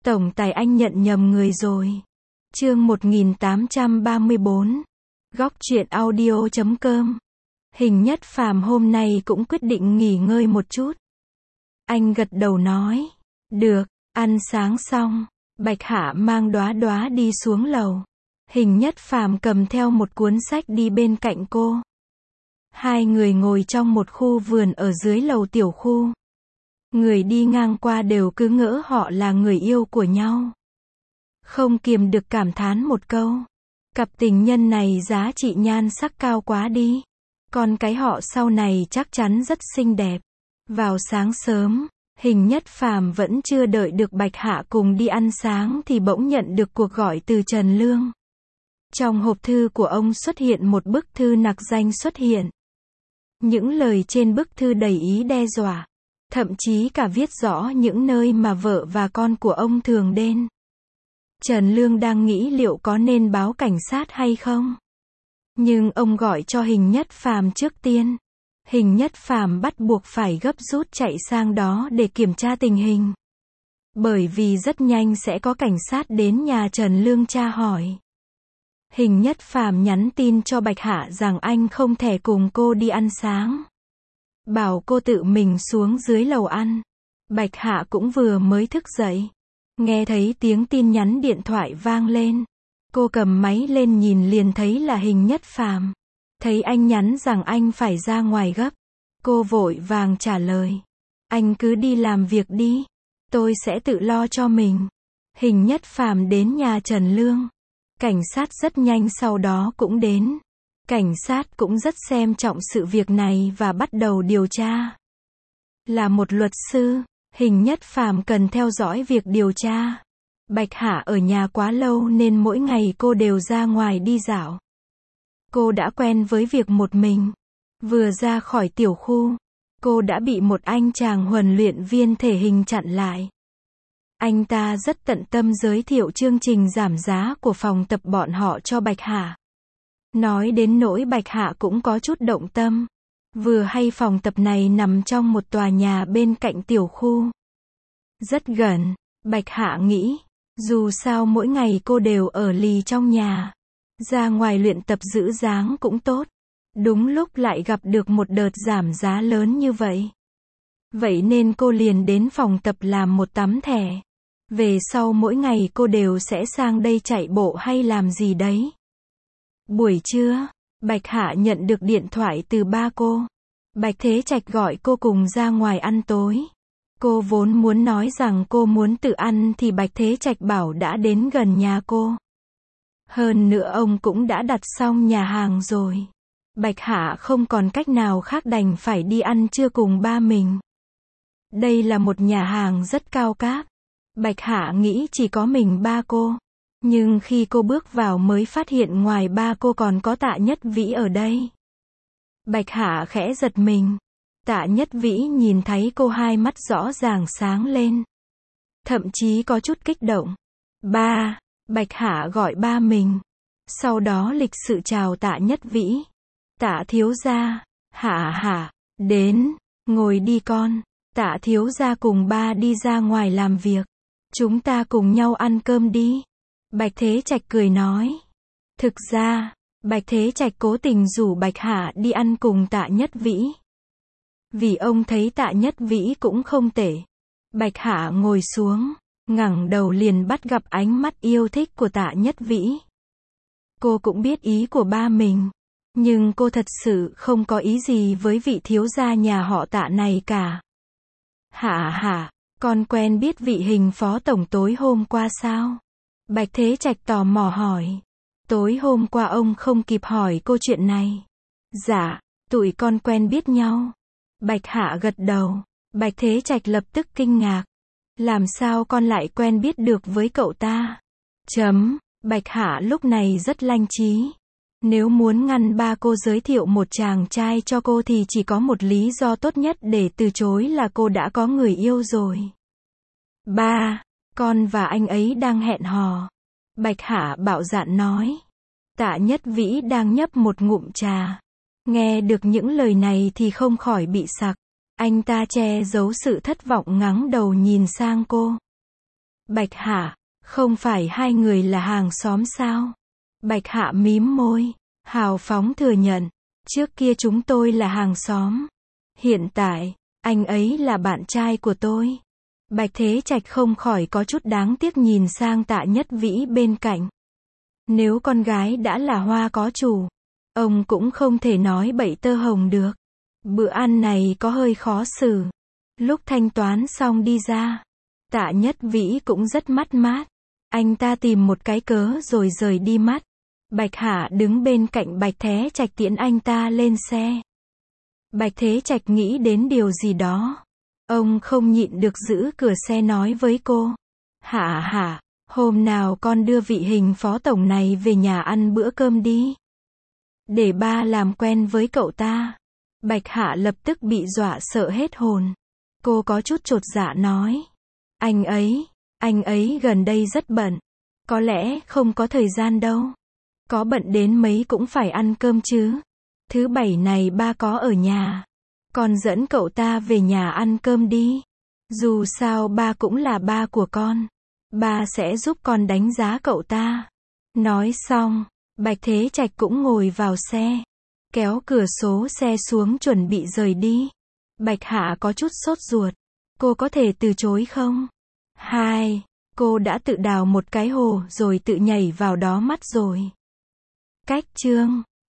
Tổng tài anh nhận nhầm người rồi. Chương 1834. Góc truyện audio.com. Hình Nhất Phàm hôm nay cũng quyết định nghỉ ngơi một chút. Anh gật đầu nói. Được, ăn sáng xong, Bạch Hạ mang đóa đóa đi xuống lầu. Hình Nhất Phàm cầm theo một cuốn sách đi bên cạnh cô. Hai người ngồi trong một khu vườn ở dưới lầu tiểu khu. Người đi ngang qua đều cứ ngỡ họ là người yêu của nhau. Không kiềm được cảm thán một câu. Cặp tình nhân này giá trị nhan sắc cao quá đi. Con cái họ sau này chắc chắn rất xinh đẹp. Vào sáng sớm, Hình Nhất Phàm vẫn chưa đợi được Bạch Hạ cùng đi ăn sáng thì bỗng nhận được cuộc gọi từ Trần Lương. Trong hộp thư của ông xuất hiện một bức thư nặc danh xuất hiện. Những lời trên bức thư đầy ý đe dọa. Thậm chí cả viết rõ những nơi mà vợ và con của ông thường đến. Trần Lương đang nghĩ liệu có nên báo cảnh sát hay không. Nhưng ông gọi cho Hình Nhất Phàm trước tiên. Hình Nhất Phàm bắt buộc phải gấp rút chạy sang đó để kiểm tra tình hình. Bởi vì rất nhanh sẽ có cảnh sát đến nhà Trần Lương tra hỏi. Hình Nhất Phàm nhắn tin cho Bạch Hạ rằng anh không thể cùng cô đi ăn sáng. Bảo cô tự mình xuống dưới lầu ăn. Bạch Hạ cũng vừa mới thức dậy. Nghe thấy tiếng tin nhắn điện thoại vang lên. Cô cầm máy lên nhìn liền thấy là Hình Nhất Phàm. Thấy anh nhắn rằng anh phải ra ngoài gấp. Cô vội vàng trả lời. Anh cứ đi làm việc đi. Tôi sẽ tự lo cho mình. Hình Nhất Phàm đến nhà Trần Lương. Cảnh sát rất nhanh sau đó cũng đến. Cảnh sát cũng rất xem trọng sự việc này và bắt đầu điều tra. Là một luật sư, Hình Nhất Phàm cần theo dõi việc điều tra. Bạch Hạ ở nhà quá lâu nên mỗi ngày cô đều ra ngoài đi dạo. Cô đã quen với việc một mình. Vừa ra khỏi tiểu khu, cô đã bị một anh chàng huấn luyện viên thể hình chặn lại. Anh ta rất tận tâm giới thiệu chương trình giảm giá của phòng tập bọn họ cho Bạch Hạ. Nói đến nỗi Bạch Hạ cũng có chút động tâm. Vừa hay phòng tập này nằm trong một tòa nhà bên cạnh tiểu khu. Rất gần, Bạch Hạ nghĩ. Dù sao mỗi ngày cô đều ở lì trong nhà. Ra ngoài luyện tập giữ dáng cũng tốt. Đúng lúc lại gặp được một đợt giảm giá lớn như vậy. Vậy nên cô liền đến phòng tập làm một tấm thẻ. Về sau mỗi ngày cô đều sẽ sang đây chạy bộ hay làm gì đấy. Buổi trưa, Bạch Hạ nhận được điện thoại từ ba cô. Bạch Thế Trạch gọi cô cùng ra ngoài ăn tối. Cô vốn muốn nói rằng cô muốn tự ăn thì Bạch Thế Trạch bảo đã đến gần nhà cô. Hơn nữa ông cũng đã đặt xong nhà hàng rồi. Bạch Hạ không còn cách nào khác đành phải đi ăn trưa cùng ba mình. Đây là một nhà hàng rất cao cấp. Bạch Hạ nghĩ chỉ có mình ba cô. Nhưng khi cô bước vào mới phát hiện ngoài ba cô còn có Tạ Nhất Vĩ ở đây. Bạch Hạ khẽ giật mình. Tạ Nhất Vĩ nhìn thấy cô hai mắt rõ ràng sáng lên. Thậm chí có chút kích động. Ba, Bạch Hạ gọi ba mình. Sau đó lịch sự chào Tạ Nhất Vĩ. Tạ thiếu gia, Hạ, đến, ngồi đi con. Tạ thiếu gia cùng ba đi ra ngoài làm việc. Chúng ta cùng nhau ăn cơm đi. Bạch Thế Trạch cười nói. Thực ra, Bạch Thế Trạch cố tình rủ Bạch Hạ đi ăn cùng Tạ Nhất Vĩ. Vì ông thấy Tạ Nhất Vĩ cũng không tệ. Bạch Hạ ngồi xuống, ngẩng đầu liền bắt gặp ánh mắt yêu thích của Tạ Nhất Vĩ. Cô cũng biết ý của ba mình. Nhưng cô thật sự không có ý gì với vị thiếu gia nhà họ Tạ này cả. Hạ, con quen biết vị Hình phó tổng tối hôm qua sao? Bạch Thế Trạch tò mò hỏi. Tối hôm qua ông không kịp hỏi cô chuyện này. Dạ, tụi con quen biết nhau. Bạch Hạ gật đầu. Bạch Thế Trạch lập tức kinh ngạc. Làm sao con lại quen biết được với cậu ta? Bạch Hạ lúc này rất lanh trí. Nếu muốn ngăn ba cô giới thiệu một chàng trai cho cô thì chỉ có một lý do tốt nhất để từ chối là cô đã có người yêu rồi. Ba, con và anh ấy đang hẹn hò. Bạch Hạ bạo dạn nói. Tạ Nhất Vĩ đang nhấp một ngụm trà. Nghe được những lời này thì không khỏi bị sặc. Anh ta che giấu sự thất vọng ngẩng đầu nhìn sang cô. Bạch Hạ, không phải hai người là hàng xóm sao? Bạch Hạ mím môi, hào phóng thừa nhận, trước kia chúng tôi là hàng xóm. Hiện tại, anh ấy là bạn trai của tôi. Bạch Thế Trạch không khỏi có chút đáng tiếc nhìn sang Tạ Nhất Vĩ bên cạnh. Nếu con gái đã là hoa có chủ, ông cũng không thể nói bậy tơ hồng được. Bữa ăn này có hơi khó xử. Lúc thanh toán xong đi ra, Tạ Nhất Vĩ cũng rất mất mát. Anh ta tìm một cái cớ rồi rời đi mất. Bạch Hạ đứng bên cạnh Bạch Thế Trạch tiễn anh ta lên xe. Bạch Thế Trạch nghĩ đến điều gì đó. Ông không nhịn được giữ cửa xe nói với cô. Hạ Hạ, hôm nào con đưa vị hình phó tổng này về nhà ăn bữa cơm đi. Để ba làm quen với cậu ta. Bạch Hạ lập tức bị dọa sợ hết hồn. Cô có chút chột dạ nói. Anh ấy gần đây rất bận. Có lẽ không có thời gian đâu. Có bận đến mấy cũng phải ăn cơm chứ. Thứ bảy này ba có ở nhà. Con dẫn cậu ta về nhà ăn cơm đi. Dù sao ba cũng là ba của con. Ba sẽ giúp con đánh giá cậu ta. Nói xong, Bạch Thế Trạch cũng ngồi vào xe. Kéo cửa sổ xe xuống chuẩn bị rời đi. Bạch Hạ có chút sốt ruột. Cô có thể từ chối không? Cô đã tự đào một cái hồ rồi tự nhảy vào đó mất rồi. Cách chương